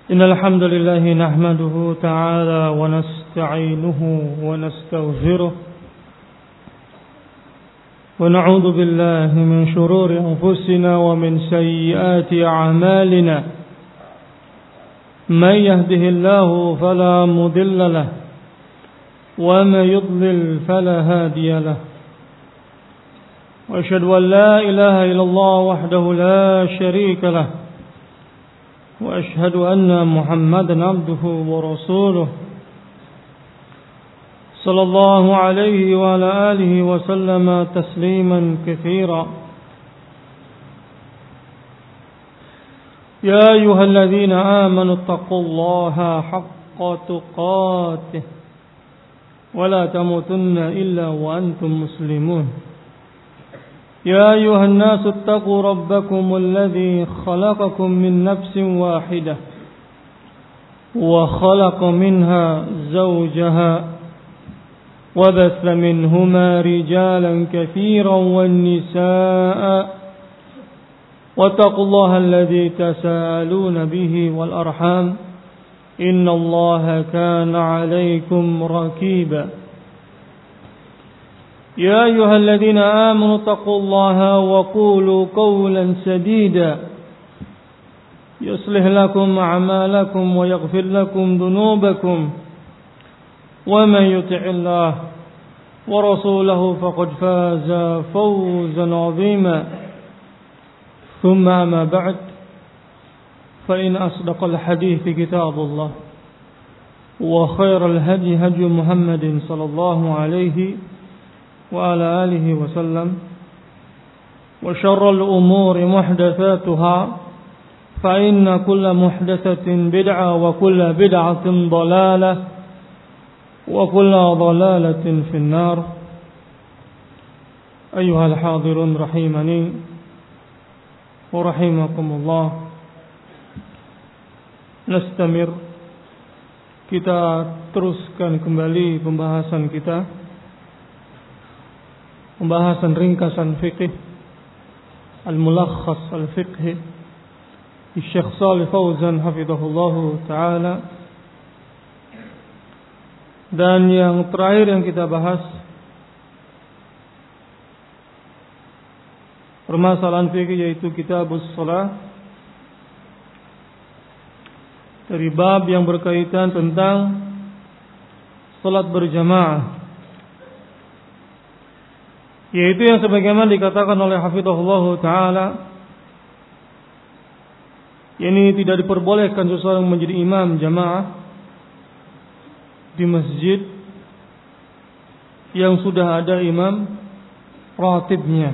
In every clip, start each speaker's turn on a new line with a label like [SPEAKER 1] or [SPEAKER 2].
[SPEAKER 1] إن الحمد لله نحمده تعالى ونستعينه ونستغفره ونعوذ بالله من شرور أنفسنا ومن سيئات أعمالنا من يهده الله فلا مضل له ومن يضلل فلا هادي له وأشهد أن لا إله إلا الله وحده لا شريك له وأشهد أن محمدا عبده ورسوله صلى الله عليه وعلى آله وسلم تسليما كثيرا يا أيها الذين آمنوا اتقوا الله حق تقاته ولا تموتن إلا وأنتم مسلمون يا أيها الناس اتقوا ربكم الذي خلقكم من نفس واحدة وخلق منها زوجها وبث منهما رجالا كثيرا والنساء واتقوا الله الذي تساءلون به والأرحام إن الله كان عليكم رقيبا يا أيها الذين آمنوا اتقوا الله وقولوا قولا سديدا يصلح لكم أعمالكم ويغفر لكم ذنوبكم ومن يطع الله ورسوله فقد فاز فوزا عظيما ثم أما بعد فإن أصدق الحديث كتاب الله وخير الهدي هدي محمد صلى الله عليه وعلى آله وسلم وشر الأمور محدثاتها فإن كل محدثة بدعة وكل بدعة ضلالة وكل ضلالة في النار أيها الحاضرون رحمني ورحمكم الله نستمر kita teruskan kembali pembahasan ringkasan fiqh al-mulakhas al-fiqh Syekh Shalih Fauzan hafizahullahu taala. Dan yang terakhir yang kita bahas permasalahan fikih yaitu kitabus shalah, dari bab yang berkaitan tentang salat berjamaah, yaitu yang sebagaimana dikatakan oleh hafizahullahu taala, ini tidak diperbolehkan seseorang menjadi imam jamaah di masjid yang sudah ada imam ratibnya,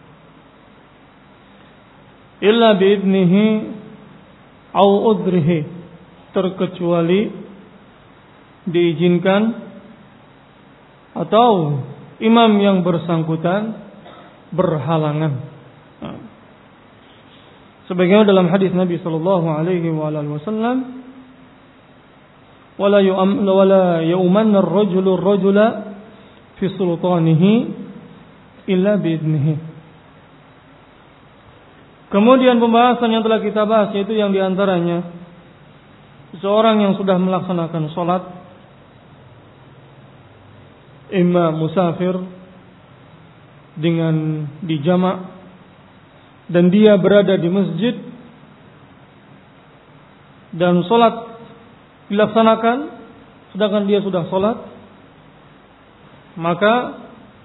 [SPEAKER 1] illa biidnihi au udrihi, terkecuali diizinkan atau imam yang bersangkutan berhalangan. Sebagaimana dalam hadis Nabi sallallahu alaihi wasallam, wala yaumanna ar-rajulu ar-rajula fi sultanihi illa biidnihi. Kemudian pembahasan yang telah kita bahas yaitu yang diantaranya seorang yang sudah melaksanakan salat imma musafir dengan dijamak dan dia berada di masjid dan salat dilaksanakan sedangkan dia sudah salat, maka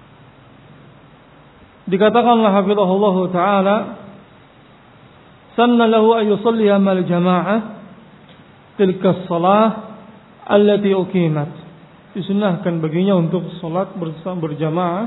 [SPEAKER 1] dikatakanlah hafizahullahu taala sanna lahu ay yusalliha mal jamaah tilka as-salah allati uqimat, disunahkan baginya untuk salat berjamaah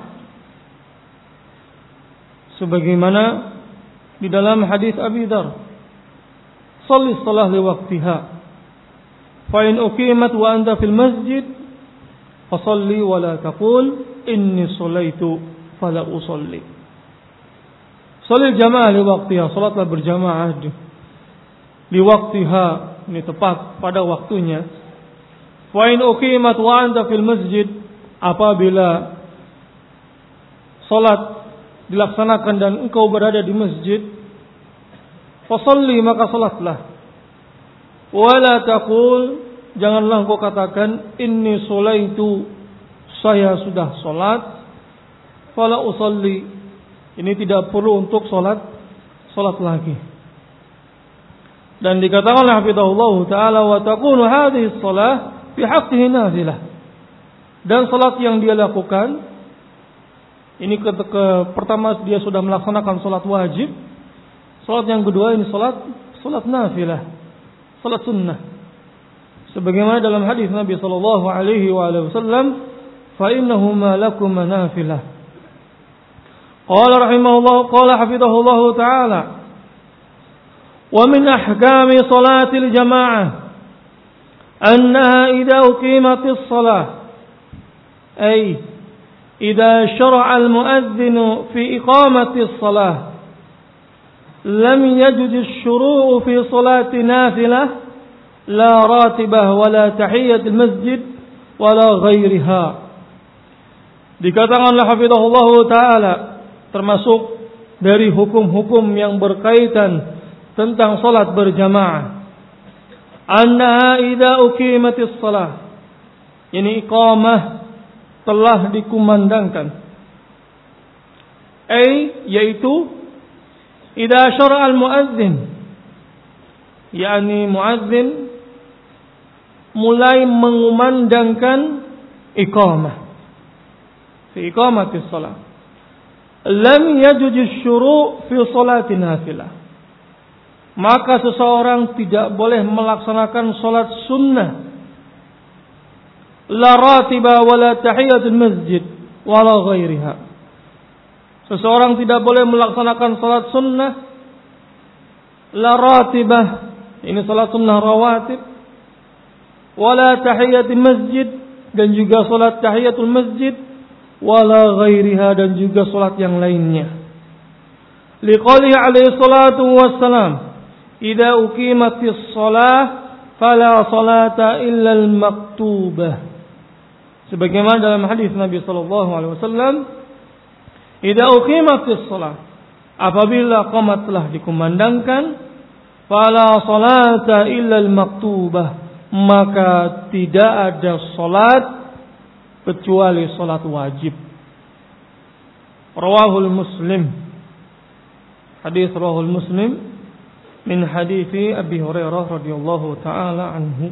[SPEAKER 1] sebagaimana di dalam hadis Abi Dzar, "Shalli shalah li waqtiha, fa in uqimat wa anta fil masjid, fa shalli wa la taqul inni shallaitu fala usalli." Shalli jamaah li waqtiha, salatlah berjamaah di waqtiha, ini tepat pada waktunya. Fa in uqimat wa anta fil masjid, apabila salat dilaksanakan dan engkau berada di masjid, fasalli, maka salatlah. Wala taqul, janganlah engkau katakan inni sholaitu, saya sudah salat, fala usalli, ini tidak perlu untuk salat lagi. Dan dikatakan oleh hafizahullah taala wa takunu hadhihi shalah fi haqqihi nafilah. Dan salat yang dia lakukan ini pertama dia sudah melaksanakan salat wajib. Salat yang kedua ini salat nafilah, salat sunnah. Sebagaimana dalam hadis Nabi sallallahu alaihi wasallam, fa innahuma lakum nafilah. Qala rahimahullah, qala hafizahullah taala, wa min ahkami salatil jamaah annaha idza uqimatis salah ay idza syara'a al-mu'adhdhin fi iqamatis salah lam yajuz asy-syuru'u fi salati nafilah la ratibah wala tahiyatul masjid wala ghairiha. Dikatakan oleh hafizahullah taala, termasuk dari hukum-hukum yang berkaitan tentang salat berjamaah, annaha idza uqimatis salah, ini iqamah telah dikumandangkan, yaitu idza syara'a al-muadzin, yakni muadzin mulai mengumandangkan iqamah fi iqamatis salah, lam yajuz asy-syuru' fi salatin nafilah, maka seseorang tidak boleh melaksanakan salat sunnah, la ratiba wala tahiyatul masjid wala ghairiha. Seseorang tidak boleh melaksanakan salat sunnah, la ratibah, ini salat sunnah rawatib, wala tahiyatul masjid, dan juga salat tahiyatul masjid, wala ghairiha, dan juga salat yang lainnya. Liqaulihi alaihi salatu wassalam, idza uqimatis shalah fala salata illa al-maktubah. Sebagaimana dalam hadis Nabi sallallahu alaihi wasallam, idza uqimatis shalah, apabila qamat telah dikumandangkan, fala salata illa al-maktubah, maka tidak ada salat kecuali salat wajib. Rawahul Muslim, hadis rawahul Muslim min hadithi Abi Hurairah radhiyallahu taala anhu,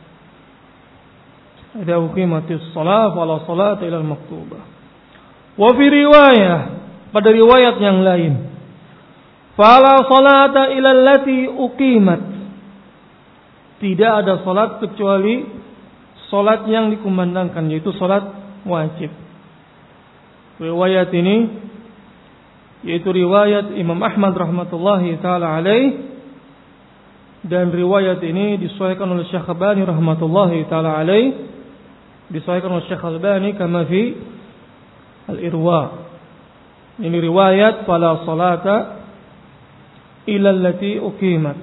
[SPEAKER 1] idza uqimatis shalah fala salata illa al-maktubah. Wa fi riwayah, pada riwayat yang lain, fala salata illa allati uqimat, tidak ada salat kecuali salat yang dikumandangkan, yaitu salat wajib. Riwayat ini yaitu riwayat Imam Ahmad rahmatullahi taala alaih, dan riwayat ini disahihkan oleh Syekh Albani rahmatullahi taala alaih, disahihkan oleh Syekh Albani kama fi al-Irwa. Ini riwayat fala salata illa allati uqimat.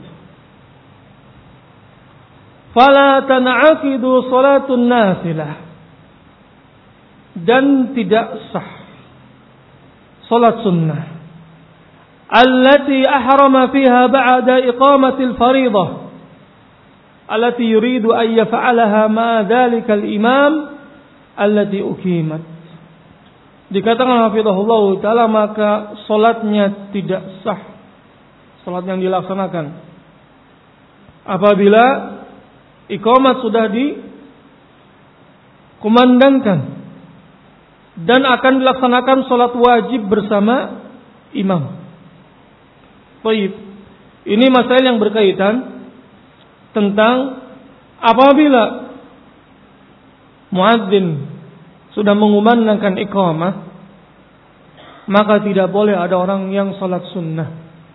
[SPEAKER 1] Fala tan'aqidu salatun nafilah, dan tidak sah salat sunnah allati ahrama fiha ba'da iqamatil fariḍah allati yuridu an yaf'alaha ma dhalika al-imam allati uqimat. Dikatakan hafizahullah taala, maka salatnya tidak sah, salat yang dilaksanakan apabila iqamat sudah dikumandangkan dan akan dilaksanakan salat wajib bersama imam. Baik, ini masalah yang berkaitan tentang apabila muadzin sudah mengumandangkan iqamah, maka tidak boleh ada orang yang salat sunnah.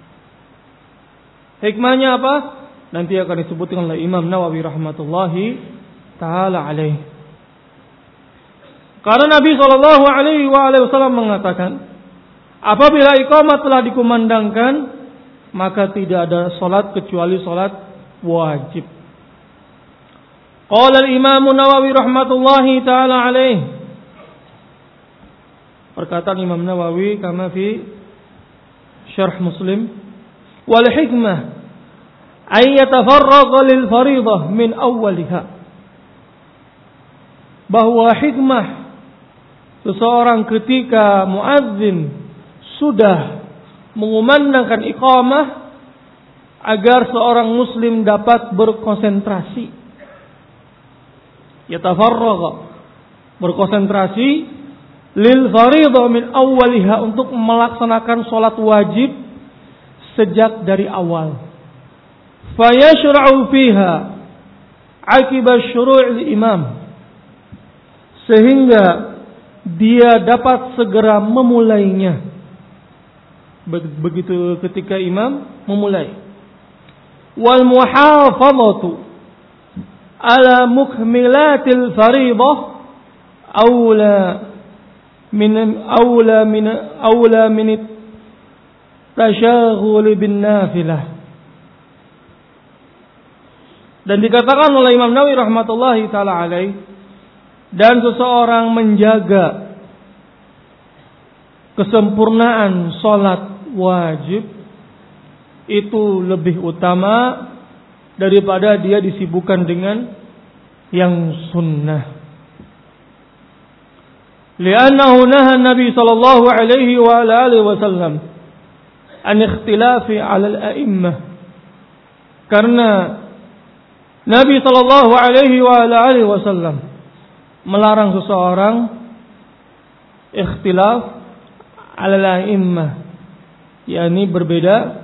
[SPEAKER 1] Hikmahnya apa? Nanti akan disebutkan oleh Imam Nawawi rahmatullahi taala alaih. Karena Nabi sallallahu alaihi wasallam mengatakan, apabila iqamah telah dikumandangkan, maka tidak ada salat kecuali salat wajib. Qala al-Imam Nawawi rahmatullahi taala alaih, perkataan Imam Nawawi kama fi Syarh Muslim, wal hikmah ay yatafarraqa lil fariidah min awwaliha. Bahwa hikmah seseorang ketika muadzin sudah mengumandangkan iqamah agar seorang muslim dapat berkonsentrasi. Yatafarraqa, berkonsentrasi lil fariidah min awwaliha, untuk melaksanakan salat wajib sejak dari awal. Fayashra'u fiha akiba syuru'il imam, sehingga dia dapat segera memulainya begitu ketika imam memulai. Wal muhafazatu ala mukmilatil fariidah aula min tasyaghul bin nafilah. Dan dikatakan oleh Imam Nawawi rahmatullahi taala alaih, dan seseorang menjaga kesempurnaan salat wajib itu lebih utama daripada dia disibukkan dengan yang sunnah. Li'annahu naha Nabi sallallahu alaihi wa alihi wasallam an ikhtilafi 'ala al-a'immah. Karena Nabi sallallahu alaihi wa alihi wasallam melarang seseorang ikhtilaf 'ala al-a'immah, yakni berbeda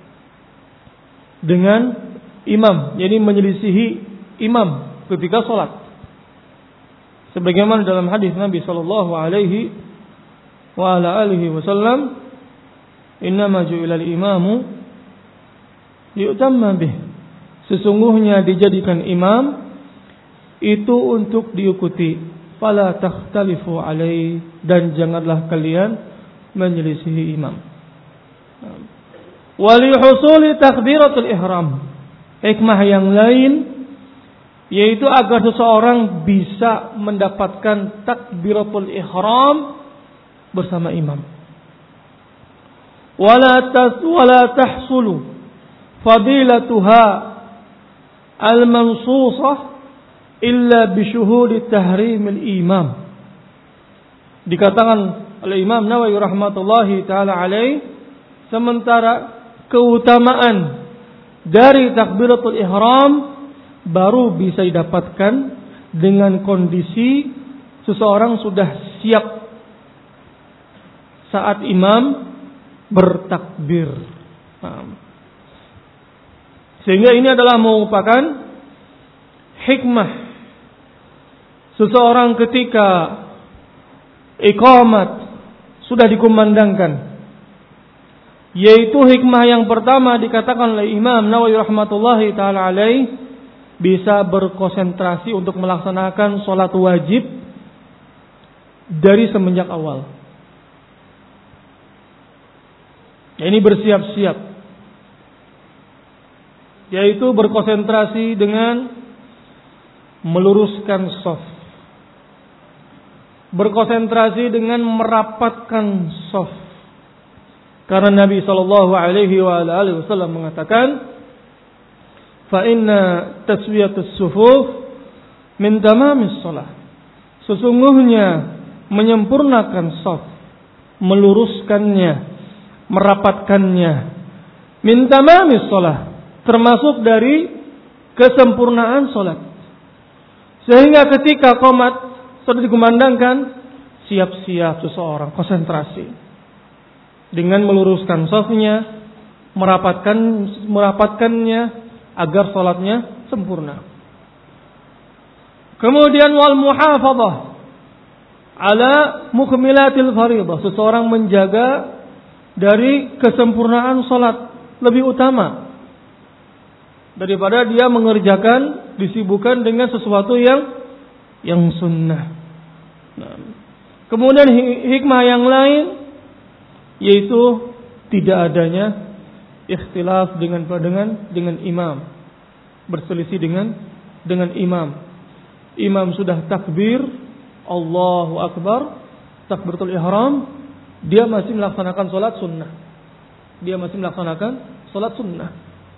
[SPEAKER 1] dengan imam, yakni menyelisihi imam ketika salat. Sebagaimana dalam hadis Nabi sallallahu alaihi wa alihi wasallam, "Innama ju'ilal imamu liyutamma bih." Sesungguhnya dijadikan imam itu untuk diikuti. Fala takhtalifu alaihi, dan janganlah kalian menyelisihi imam. Wali husuli takbiratul ihram, hikmah yang lain yaitu agar seseorang bisa mendapatkan takbiratul ihram bersama imam. Wala tahsulu fadilatuha al-mansusah illa bisyuhudi tahrimil imam. Dikatakan oleh Imam Nawawi rahmatullahi taala alaih, sementara keutamaan dari takbiratul ihram baru bisa didapatkan dengan kondisi seseorang sudah siap saat imam bertakbir. Sehingga ini adalah merupakan hikmah seseorang ketika iqamat sudah dikumandangkan, yaitu hikmah yang pertama dikatakan oleh Imam Nawawi rahmatullahi taala alaih, bisa berkonsentrasi untuk melaksanakan salat wajib dari semenjak awal. Ini bersiap-siap, yaitu berkonsentrasi dengan meluruskan shaf, berkonsentrasi dengan merapatkan shaf. Karena Nabi sallallahu alaihi wasallam mengatakan, fa inna taswiyatus sufuf min tamamis shalah. Sesungguhnya menyempurnakan shaf, meluruskannya, merapatkannya, min tamamis shalah, termasuk dari kesempurnaan salat. Sehingga ketika qomat sudah dikumandangkan, siap-siap seseorang konsentrasi dengan meluruskan shafnya, merapatkannya agar salatnya sempurna. Kemudian wal muhafadzah ala mukmilatil fariidah, seseorang menjaga dari kesempurnaan salat lebih utama daripada dia mengerjakan, disibukkan dengan sesuatu yang sunnah. Kemudian hikmah yang lain yaitu tidak adanya ikhtilaf dengan imam, berselisih dengan imam. Imam sudah takbir, Allahu Akbar, takbiratul ihram, dia masih melaksanakan salat sunnah.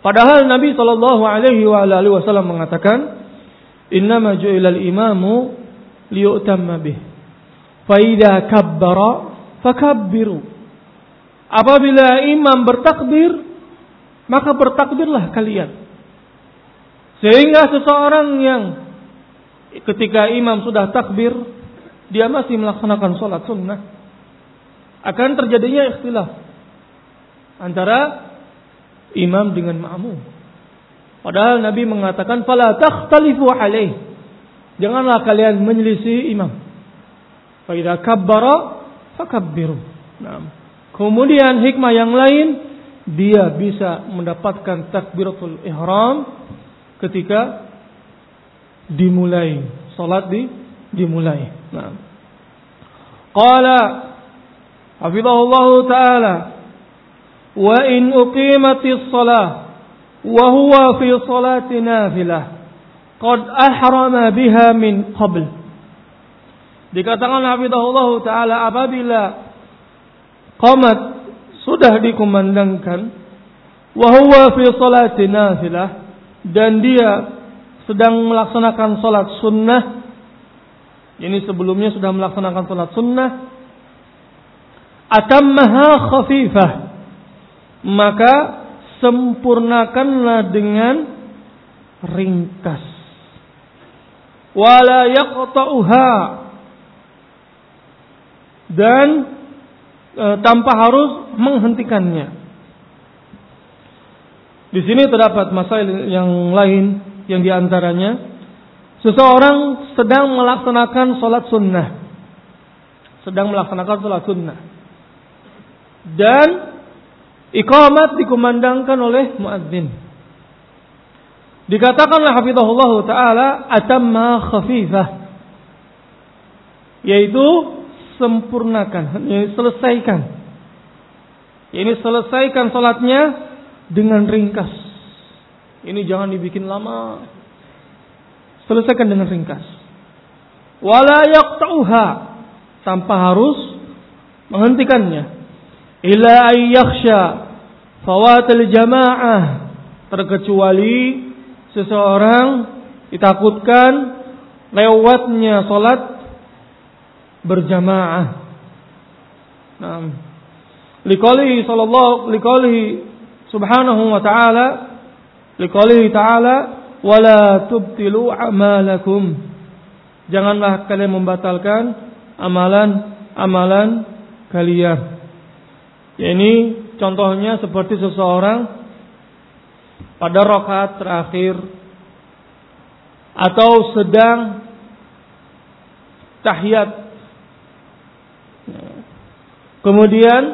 [SPEAKER 1] Padahal Nabi sallallahu alaihi wasallam mengatakan, "Innama ju'ilal imamu liyu'tamma bih. Fa idza kabbara fakabbiru." Apabila imam bertakbir, maka bertakbirlah kalian. Sehingga seseorang yang ketika imam sudah takbir, dia masih melaksanakan sholat sunnah, akan terjadinya ikhtilaf antara imam dengan ma'mum. Padahal Nabi mengatakan, "Fala takhtalifu alaih." Janganlah kalian menyelisih imam. Fa idza kabbara fakabbiru. Nah, kemudian hikmah yang lain, dia bisa mendapatkan takbiratul ihram ketika dimulai salat dimulai. Nah, qala hafizahullah taala, wa in uqimatis shalah wa huwa fi salati nafilah qad ahrama biha min qabl. Dikatakan hafizahullah taala, apabila qamat sudah dikumandangkan, wa huwa fi salati nafilah, dan dia sedang melaksanakan salat sunnah, ini sebelumnya sudah melaksanakan salat sunnah, atammaha khafifah, maka sempurnakanlah dengan ringkas. Wala yaqta'uha, dan tanpa harus menghentikannya. Di sini terdapat masalah yang lain, yang diantaranya seseorang sedang melaksanakan salat sunnah, dan iqamat dikumandangkan oleh muadzin. Dikatakanlah hafizahullah taala, atamma khafifah, yaitu sempurnakan, selesaikan. Ini selesaikan salatnya dengan ringkas. Ini jangan dibikin lama. Selesaikan dengan ringkas. Wala yaqta'uha, tanpa harus menghentikannya. Illa ayyakhsha fawatil jamaah, terkecuali seseorang ditakutkan lewatnya salat berjamaah. Nah, liqaulihi subhanahu wa ta'ala, liqaulihi ta'ala, wala tubtilu a'malakum, janganlah kalian membatalkan amalan kalian. Ya, ini contohnya seperti seseorang pada rakaat terakhir atau sedang tahiyat, kemudian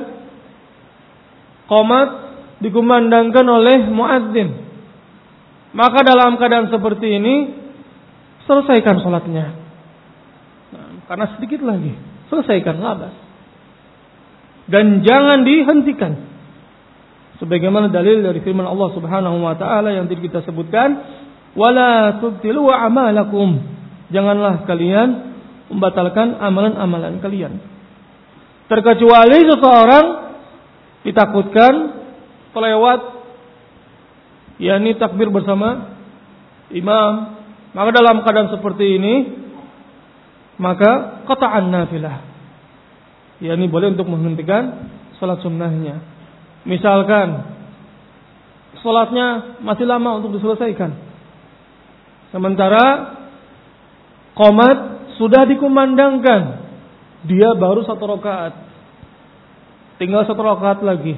[SPEAKER 1] qomat dikumandangkan oleh muadzin, maka dalam keadaan seperti ini selesaikan sholatnya. Nah, karena sedikit lagi, selesaikan, labas, dan jangan dihentikan. Sebagaimana dalil dari firman Allah Subhanahu wa taala yang tadi kita sebutkan, wala tubtilu a'malakum, janganlah kalian membatalkan amalan-amalan kalian. Terkecuali seseorang ditakutkan terlewat, yakni takbir bersama imam, maka dalam keadaan seperti ini maka qata'an nafilah, yakni boleh untuk menghentikan salat sunnahnya. Misalkan salatnya masih lama untuk diselesaikan, sementara qomat sudah dikumandangkan, dia baru 1 rakaat, tinggal 1 rakaat lagi.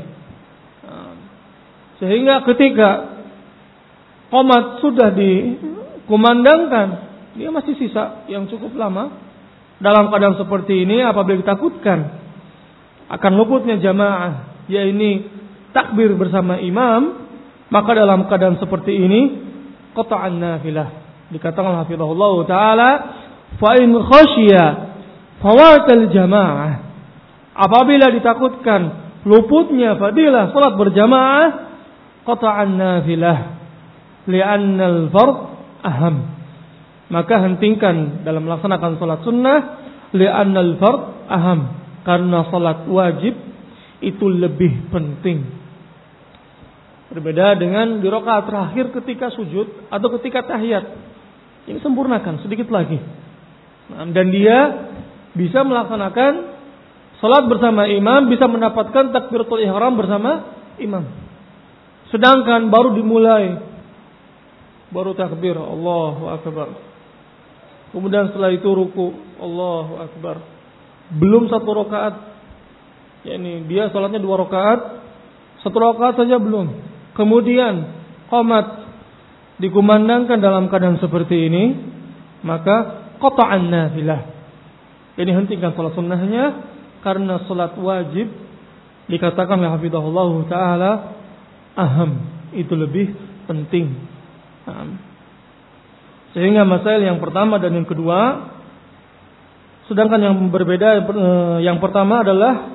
[SPEAKER 1] Sehingga ketika qomat sudah dikumandangkan, dia masih sisa yang cukup lama. Dalam keadaan seperti ini, apabila ditakutkan akan luputnya jamaah, yaitu takbir bersama imam, maka dalam keadaan seperti ini qata'an nafilah. Dikatakan hafizahullah taala, fa in khasyiya fawatal jamaah, apabila ditakutkan luputnya fadilah salat berjamaah, qata'an nafilah li'anna al-fard aham, maka hentikan dalam melaksanakan salat sunnah, li'anna al-fard aham, karena salat wajib itu lebih penting. Berbeda dengan di rakaat terakhir ketika sujud atau ketika tahiyat. Ini sempurnakan sedikit lagi. Dan dia bisa melaksanakan salat bersama imam, bisa mendapatkan takbiratul ihram bersama imam. Sedangkan baru dimulai, baru takbir, Allahu Akbar. Kemudian setelah itu ruku, Allahu Akbar. Belum satu rakaat. Yakni dia salatnya 2 rakaat, 1 rakaat saja belum. Kemudian qomat dikumandangkan dalam keadaan seperti ini, maka qata'an nafilah. Jadi hentikan salat sunnahnya, karena salat wajib dikatakan oleh hafizahullah taala aham, itu lebih penting. Sehingga masail yang pertama dan yang kedua, sedangkan yang berbeda, yang pertama adalah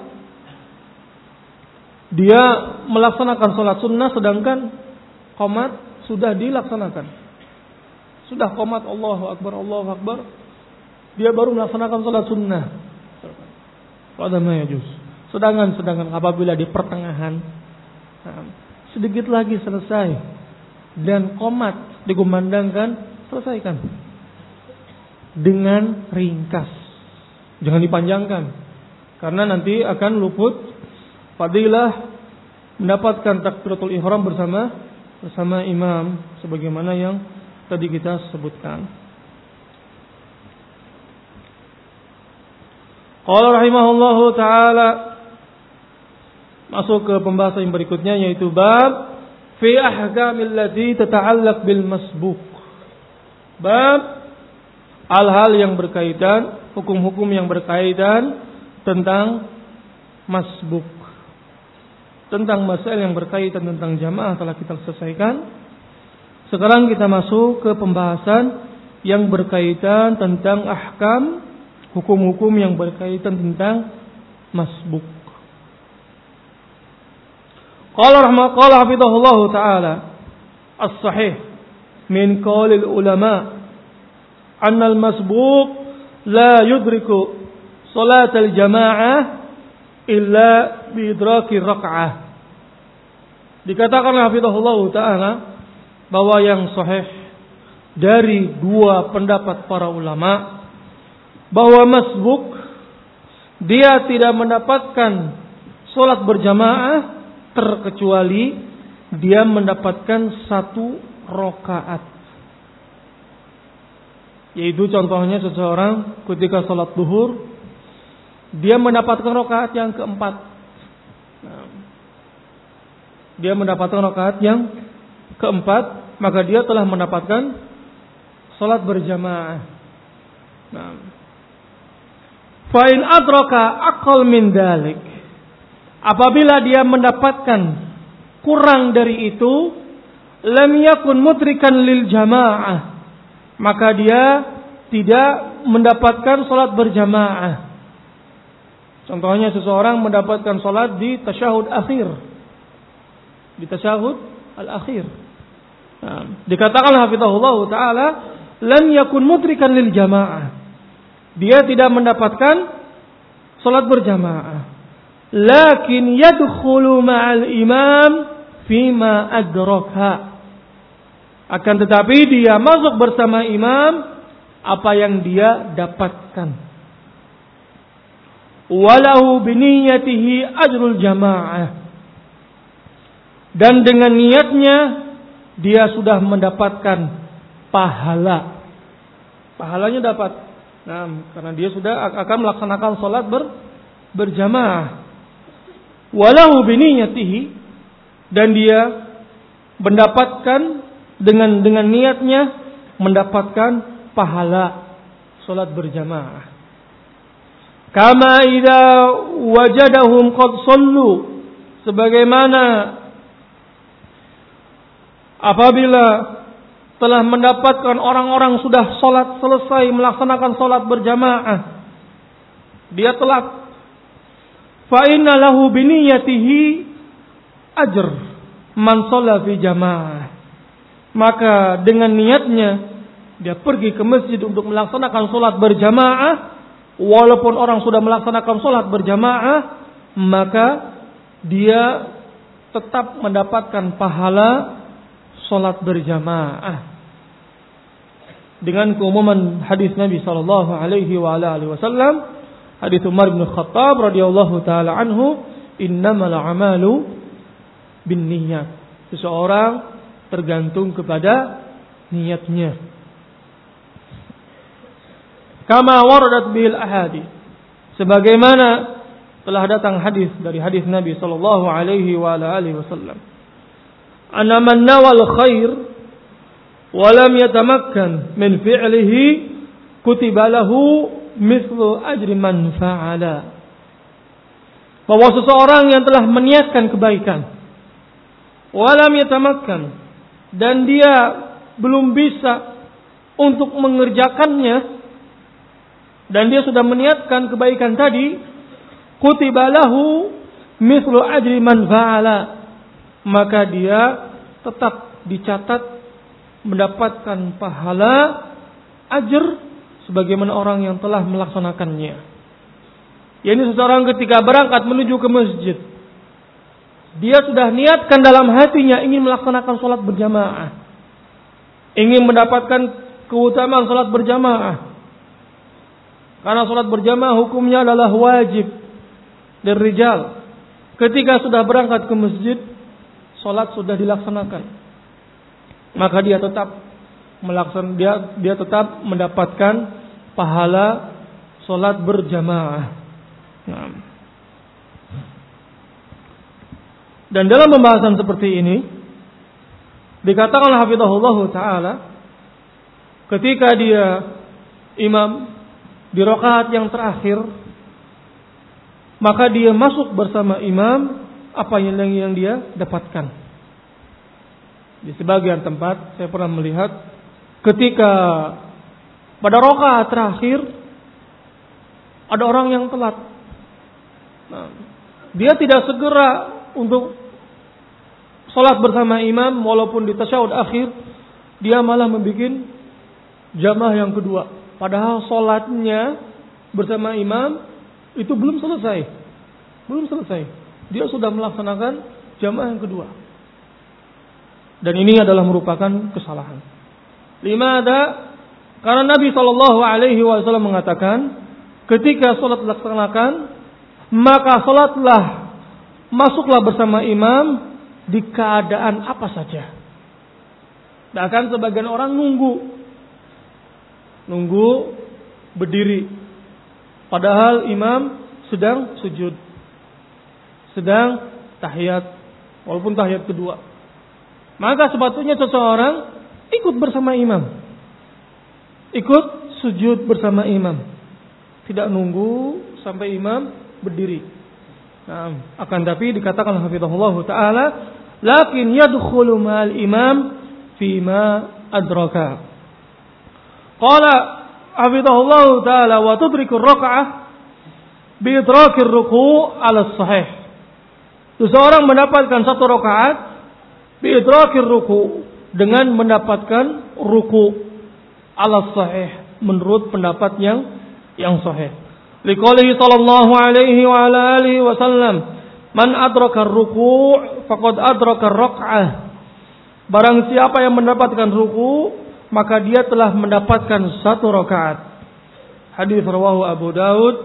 [SPEAKER 1] dia melaksanakan sholat sunnah sedangkan qomat sudah dilaksanakan. Sudah qomat Allahu Akbar, Allahu Akbar, dia baru melaksanakan sholat sunnah. Pada mayajus. Sedangkan apabila di pertengahan, sedikit lagi selesai dan qomat dikumandangkan, selesaikan dengan ringkas, jangan dipanjangkan, karena nanti akan luput fadilah mendapatkan takbiratul ihram bersama imam, sebagaimana yang tadi kita sebutkan. Qala rahimahullahu taala, masuk ke pembahasan yang berikutnya, yaitu bab fi ahkamil lati tata'allaq bil masbuq. Bab hal-hal yang berkaitan, hukum-hukum yang berkaitan tentang masbuq. Tentang masalah yang berkaitan tentang jamaah telah kita selesaikan. Sekarang kita masuk ke pembahasan yang berkaitan tentang ahkam, hukum-hukum yang berkaitan tentang masbuq. Qala hafizahullah ta'ala as-sahih min qaulil ulama anna al-masbuq la yudriku salatal jamaah illa biidraki raka'ah. Dikatakan hafizahullah ta'ala bahwa yang sahih dari 2 pendapat para ulama, bahwa masbuq dia tidak mendapatkan salat berjamaah terkecuali dia mendapatkan 1 rakaat. Yaitu contohnya seseorang ketika salat duhur, dia mendapatkan rakaat yang keempat. Dia mendapatkan rakaat yang keempat, maka dia telah mendapatkan salat berjamaah. Fa in adraka aqall min dalik, apabila dia mendapatkan kurang dari itu, lam yakun mudrikan lil jamaah, maka dia tidak mendapatkan salat berjamaah. Contohnya seseorang mendapatkan salat di tasyahud akhir, di tasyahud al-akhir. Dikatakan hafizahullah ta'ala lam yakun mudrikan lil jamaah, dia tidak mendapatkan salat berjamaah, lakin yadkhulu ma'al imam fima adraka, akan tetapi dia masuk bersama imam apa yang dia dapatkan. Walahu biniyatihi ajrul jamaah, dan dengan niatnya dia sudah mendapatkan pahala. Pahalanya dapat. Karena dia sudah akan melaksanakan salat berjamaah. Walahu biniyatihi, dan dia mendapatkan dengan niatnya mendapatkan pahala salat berjamaah. Kama idza wajadahum qad sallu, sebagaimana apabila telah mendapatkan orang-orang sudah salat selesai melaksanakan salat berjamaah, dia telat, fa inna lahu biniyatihi ajr man shalla fi jamaah, maka dengan niatnya dia pergi ke masjid untuk melaksanakan salat berjamaah, walaupun orang sudah melaksanakan salat berjamaah, maka dia tetap mendapatkan pahala salat berjamaah. Dengan keumuman hadis Nabi sallallahu alaihi wasallam, hadis Umar bin Khattab radhiyallahu taala anhu, innamal a'malu binniyat. Seseorang tergantung kepada niatnya. Kama waradat bil ahadits. Sebagaimana telah datang hadis dari hadis Nabi sallallahu alaihi wasallam. Anna man nawal khair wa lam yatamakkan min fi'lihi kutiba lahu mithlu ajri man fa'ala. Bahwa seseorang yang telah meniatkan kebaikan wa lam yatamakkan, dan dia belum bisa untuk mengerjakannya, dan dia sudah meniatkan kebaikan tadi, kutiba lahu mithlu ajri man fa'ala, maka dia tetap dicatat mendapatkan pahala ajr sebagaimana orang yang telah melaksanakannya. Yakni seseorang ketika berangkat menuju ke masjid, dia sudah niatkan dalam hatinya ingin melaksanakan salat berjamaah, ingin mendapatkan keutamaan salat berjamaah. Karena salat berjamaah hukumnya adalah wajib dari rijal. Ketika sudah berangkat ke masjid, salat sudah dilaksanakan, maka dia tetap dia tetap mendapatkan pahala salat berjamaah. Nah. Dan dalam pembahasan seperti ini dikatakan oleh hafizahullah taala, ketika dia imam di rakaat yang terakhir, maka dia masuk bersama imam apa yang dia dapatkan. Di sebagian tempat saya pernah melihat ketika pada rakaat terakhir ada orang yang telat. Nah, dia tidak segera untuk salat bersama imam, walaupun di tasyahud akhir dia malah membuat jamaah yang kedua. Padahal salatnya bersama imam itu belum selesai. Dia sudah melaksanakan jamaah yang kedua. Dan ini adalah merupakan kesalahan. Limada? Karena Nabi sallallahu alaihi wasallam mengatakan, ketika salat dilaksanakan, maka masuklah bersama imam di keadaan apa saja. Bahkan sebagian orang nunggu berdiri, padahal imam sedang sujud, sedang tahiyat, walaupun tahiyat kedua. Maka sepatutnya seseorang ikut bersama imam, ikut sujud bersama imam, tidak nunggu sampai imam berdiri. Nah, akan tapi dikatakan hafizahullah taala, lakin yadkhulu ma'al imam fima adraka. Qala hafizahullah taala wa tudriku raka'ah bi idrakir ruku' ala sahih. Seseorang mendapatkan satu rakaat bi idrakir ruku', dengan mendapatkan ruku' ala sahih, menurut pendapat yang sahih. Liqaulihi sallallahu alaihi wa ala alihi wasallam, man adraka ruku' faqad adraka raka'ah. Barang siapa yang mendapatkan ruku', maka dia telah mendapatkan satu rakaat. Hadis rawahu Abu Daud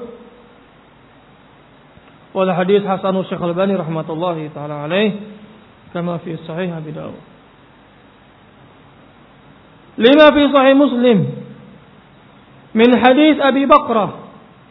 [SPEAKER 1] wal hadis hasanu Syekh Al-Albani rahmatullahi taala alaih kama fi sahih Abi Daud. Lima fi sahih Muslim min hadis Abi Bakrah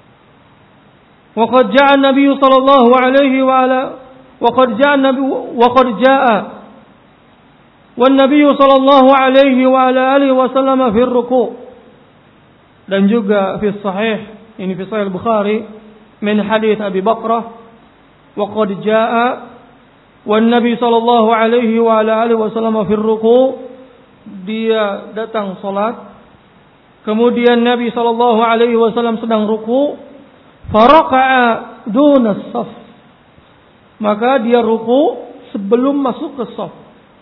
[SPEAKER 1] وقد جاء النبي صلى الله عليه وعلى وقد جاء والنبي صلى الله عليه وعلى آله وسلم في الركوع. Dan juga fi sahih, ini fi sahih Al-Bukhari min hadis Abi Bakrah وقد جاء والنبي صلى الله عليه وعلى آله وسلم في الركوع. Dia datang salat, kemudian Nabi sallallahu alaihi wasallam sedang ruku'. Faraka'a dunas saf, maka dia ruku sebelum masuk ke saf.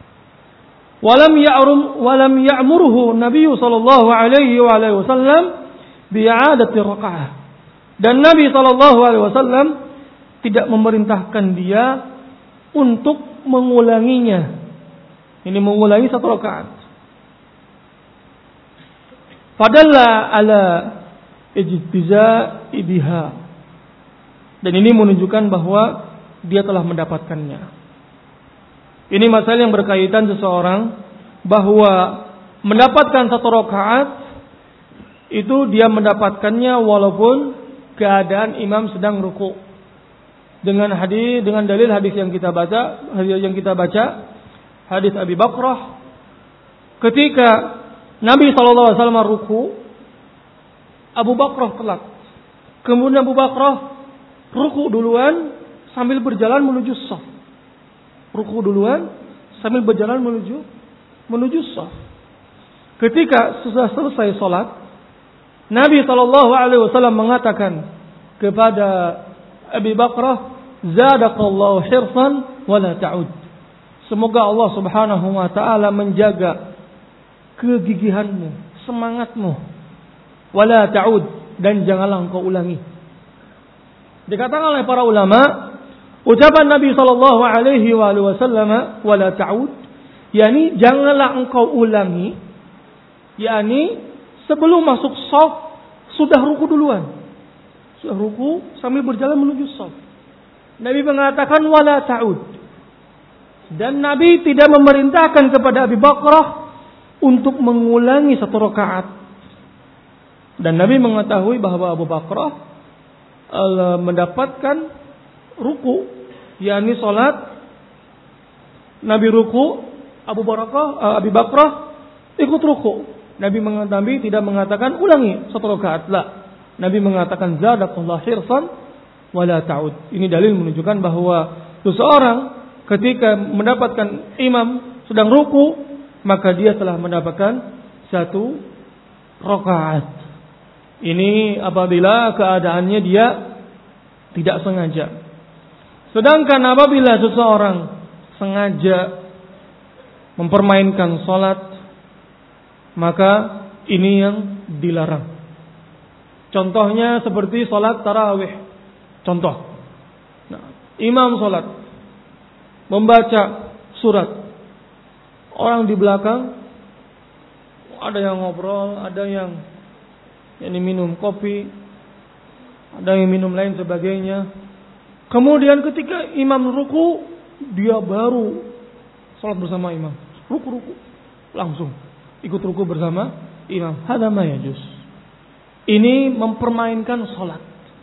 [SPEAKER 1] Walam ya'murhu Nabi sallallahu alaihi wasallam bi'adati raka'ah. Dan Nabi sallallahu alaihi wasallam tidak memerintahkan dia untuk mengulanginya. Ini mengulangi 1 rakaat. Fadalla ala ijtiza'i biha. Dan ini menunjukkan bahwa dia telah mendapatkannya. Ini masalah yang berkaitan seseorang bahwa mendapatkan 1 rakaat itu dia mendapatkannya walaupun keadaan imam sedang ruku. Dengan dalil hadis yang kita baca, hadis Abi Bakrah ketika Nabi SAW ruku, Abu Bakrah telat. Kemudian Abu Bakrah ruku duluan sambil berjalan menuju shaf. Ruku duluan sambil berjalan menuju shaf. Ketika sudah selesai salat, Nabi SAW mengatakan kepada Abi Bakrah, "Zadaqallahu hirsan wa la ta'ud." Semoga Allah Subhanahu wa taala menjaga kegigihanmu, semangatmu. Wala ta'ud, dan janganlah engkau ulangi. Dikatakan oleh para ulama, ucapan Nabi sallallahu alaihi wasallam wala ta'ud, yakni janganlah engkau ulangi, yakni sebelum masuk shaf sudah ruku duluan. Sudah ruku sambil berjalan menuju shaf. Nabi mengatakan wala ta'ud. Dan Nabi tidak memerintahkan kepada Abi Bakrah untuk mengulangi 1 rakaat. Dan Nabi mengetahui bahwa Abu Bakrah mendapatkan ruku, yakni salat Nabi ruku, Abi Bakrah ikut ruku. Nabi tidak mengatakan ulangi 1 rakaat. La. Nabi mengatakan zadaqallahu hirsan wala ta'ud. Ini dalil menunjukkan bahwa seseorang ketika mendapatkan imam sedang ruku, maka dia telah mendapatkan 1 rakaat. Ini apabila keadaannya dia tidak sengaja. Sedangkan apabila seseorang sengaja mempermainkan salat, maka ini yang dilarang. Contohnya seperti salat tarawih. Contoh. Imam salat membaca surat. Orang di belakang ada yang ngobrol, ada yang minum kopi, ada yang minum lain sebagainya. Kemudian ketika imam ruku, dia baru salat bersama imam. Ruku langsung ikut ruku bersama imam. Hada ma yajuz. Ini mempermainkan salat.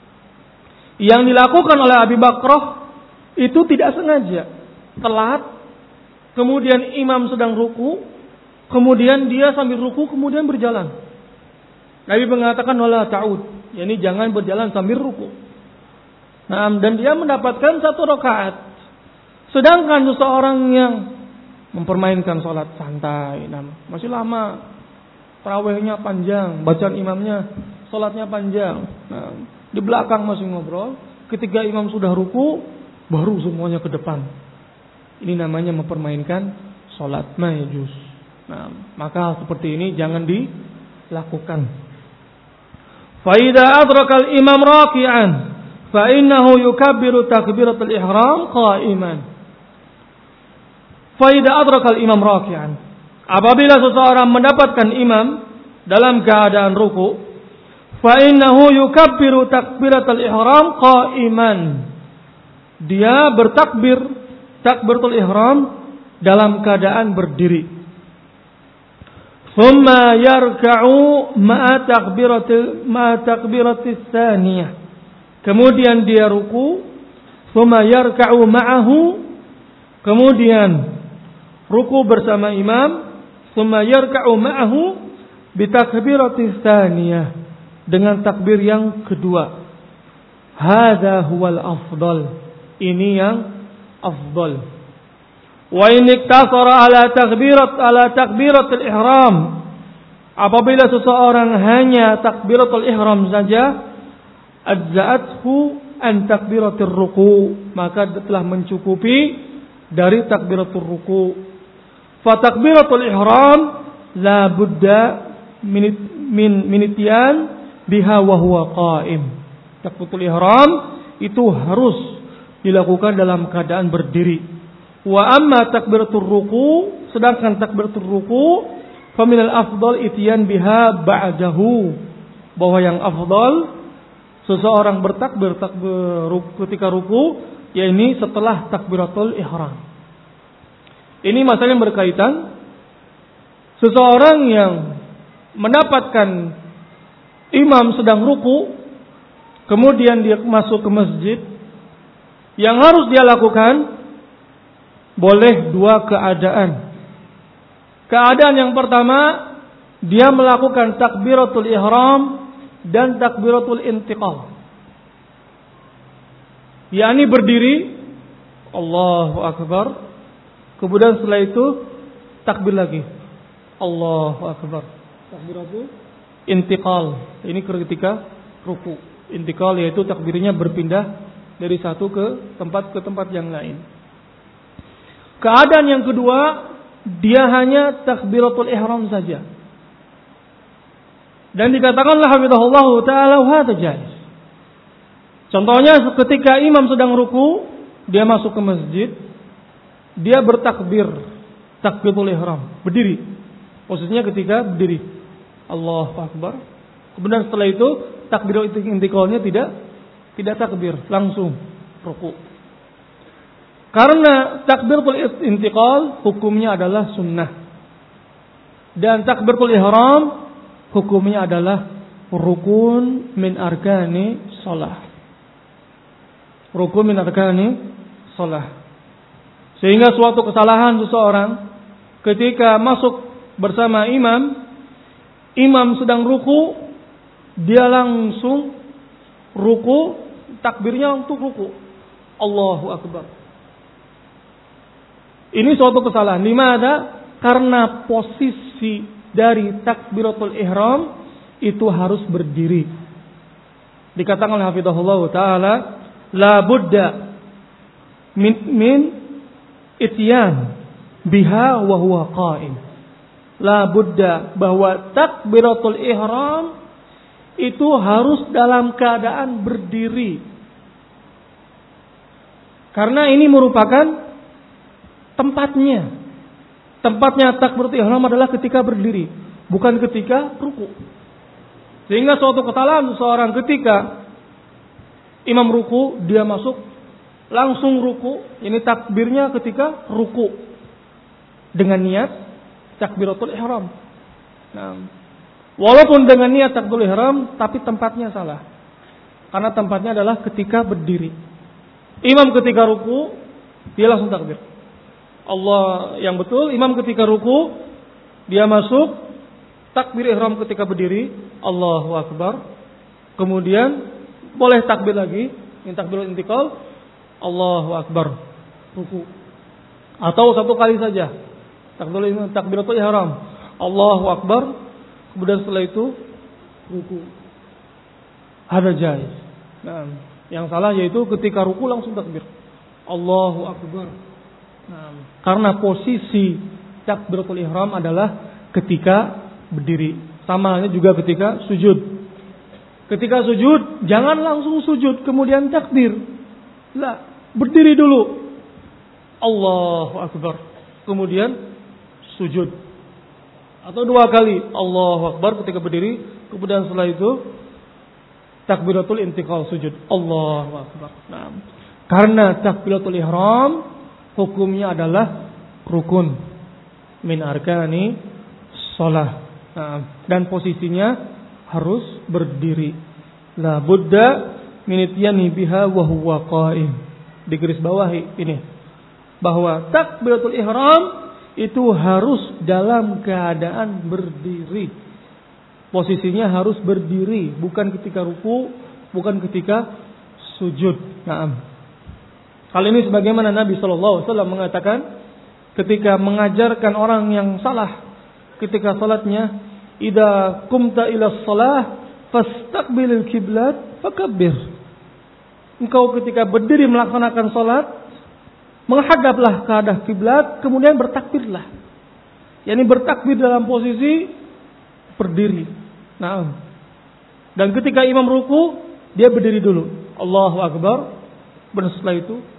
[SPEAKER 1] Yang dilakukan oleh Abi Bakrah itu tidak sengaja. Telat, kemudian imam sedang ruku, kemudian dia sambil ruku kemudian berjalan. Nabi mengatakan wala ta'ud, yakni jangan berjalan sambil ruku. Nah, dan dia mendapatkan 1 rakaat. Sedangkan seseorang yang mempermainkan salat santai, masih lama, tarawihnya panjang, bacaan imamnya, salatnya panjang. Nah, di belakang masih ngobrol, ketika imam sudah ruku, baru semuanya ke depan. Ini namanya mempermainkan salat majus. Nah, maka seperti ini jangan dilakukan. Fa idza adraka al-imam raki'an fa innahu yukabbiru takbiratul ihram qa'iman. Fa idza adraka al-imam raki'an. Apabila seseorang mendapatkan imam dalam keadaan ruku, fa innahu yukabbiru takbiratul ihram qa'iman. Dia takbiratul ihram dalam keadaan berdiri. Thumma yarka'u ma'a takbiratis tsaniyah. Kemudian dia ruku, thumma yarka'u ma'ahu, kemudian ruku bersama imam, thumma yarka'u ma'ahu bi takbiratis tsaniyah, dengan takbir yang kedua. Hadza huwal afdal. Ini yang afdal. Wa in iktasara ala takbiratul ihram. Apabila seseorang hanya takbiratul ihram saja, adza'athu an takbiratul ruku, maka telah mencukupi dari takbiratul ruku. Fa takbiratul ihram la budda min ityan biha wa huwa qa'im. Takbiratul ihram itu harus dilakukan dalam keadaan berdiri. Wa amma takbiratul ruku, sedangkan takbiratul ruku faminal afdal ityan biha ba'dahu, bahwa yang afdal seseorang bertakbir ketika ruku, yakni setelah takbiratul ihram. Ini masalah yang berkaitan seseorang yang mendapatkan imam sedang ruku, kemudian dia masuk ke masjid, yang harus dia lakukan boleh dua keadaan. Keadaan yang pertama, dia melakukan takbiratul ihram dan takbiratul intiqal. yakni berdiri, Allahu Akbar, kemudian setelah itu takbir lagi, Allahu Akbar, takbiratul intiqal. Ini ketika ruku. Intiqal yaitu takbirnya berpindah dari satu ke tempat yang lain. Keadaan yang kedua, dia hanya takbiratul ihram saja. Dan dikatakanlah hafizahullah ta'ala hadza jaiz. Contohnya ketika imam sedang ruku, dia masuk ke masjid, dia bertakbir, takbiratul ihram, berdiri. Posisinya ketika berdiri, Allahu Akbar. Kemudian setelah itu takbiratul intiqalnya tidak takbir, langsung ruku. Karena takbiratul intiqal hukumnya adalah sunnah. Dan takbiratul ihram hukumnya adalah rukun min arkani shalah. Rukun min arkani shalah. Sehingga suatu kesalahan seseorang ketika masuk bersama imam sedang ruku, dia langsung ruku, takbirnya untuk ruku, Allahu Akbar. Ini suatu kesalahan. Dimana? Karena posisi dari takbiratul ihram itu harus berdiri. Dikatakan oleh hafizahullah ta'ala, la budda min ityan biha wa huwa qa'im. La budda, bahwa takbiratul ihram itu harus dalam keadaan berdiri. Karena ini merupakan tempatnya. Tempatnya takbiratul ihram adalah ketika berdiri, bukan ketika ruku. Sehingga suatu kesalahan seseorang ketika imam ruku, dia masuk langsung ruku, ini takbirnya ketika ruku dengan niat takbiratul ihram. Nah, walaupun dengan niat takbiratul ihram, tapi tempatnya salah. Karena tempatnya adalah ketika berdiri. Imam ketika ruku, dia langsung takbir. Allah yang betul, imam ketika ruku, dia masuk takbir ihram ketika berdiri, Allahu Akbar. Kemudian boleh takbir lagi, ini takbirul intiqal, Allahu Akbar, ruku. Atau satu kali saja, takbiratul ihram, Allahu Akbar, kemudian setelah itu ruku. Ada jaiz. Nah, yang salah yaitu ketika ruku langsung takbir, Allahu Akbar. Nah, karena posisi takbiratul ihram adalah ketika berdiri. Sama halnya juga ketika sujud. Ketika sujud, jangan langsung sujud kemudian takbir. Lah, berdiri dulu, Allahu Akbar, kemudian sujud. Atau dua kali, Allahu Akbar ketika berdiri, kemudian setelah itu takbiratul intiqal, sujud, Allahu Akbar. Nah, karena takbiratul ihram hukumnya adalah rukun min arkani shalah. Nah, dan posisinya harus berdiri. La budda min ityani biha wa huwa qa'im. Di garis bawahi ini bahwa takbiratul ihram itu harus dalam keadaan berdiri. Posisinya harus berdiri, bukan ketika ruku, bukan ketika sujud. Naam. Hal ini sebagaimana Nabi SAW mengatakan ketika mengajarkan orang yang salah ketika salatnya, idza qumta ila shalah fastaqbilil kiblat fakabbir. Engkau ketika berdiri melaksanakan salat, menghadaplah ke arah kiblat, kemudian bertakbirlah. Yani bertakbir dalam posisi berdiri. Nah, dan ketika imam ruku, dia berdiri dulu, Allahu Akbar, dan setelah itu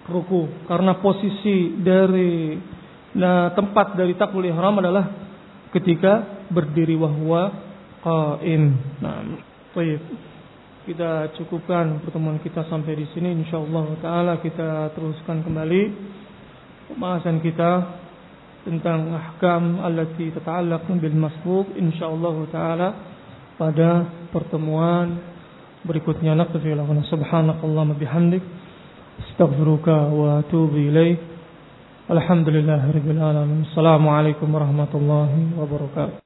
[SPEAKER 1] ruku. Karena posisi dari tempat dari takbiratul ihram adalah ketika berdiri wa huwa qaim. Nah, baik. Kita cukupkan pertemuan kita sampai di sini. Insyaallah taala kita teruskan kembali pembahasan kita tentang ahkam allati tata'allaq bil masbuq insyaallah taala pada pertemuan berikutnya. Naktafi lahuna subhanakallahumma bihamdik astaghfiruka wa atubu ilaik. Alhamdulillahirabbil alamin. Assalamualaikum warahmatullahi wabarakatuh.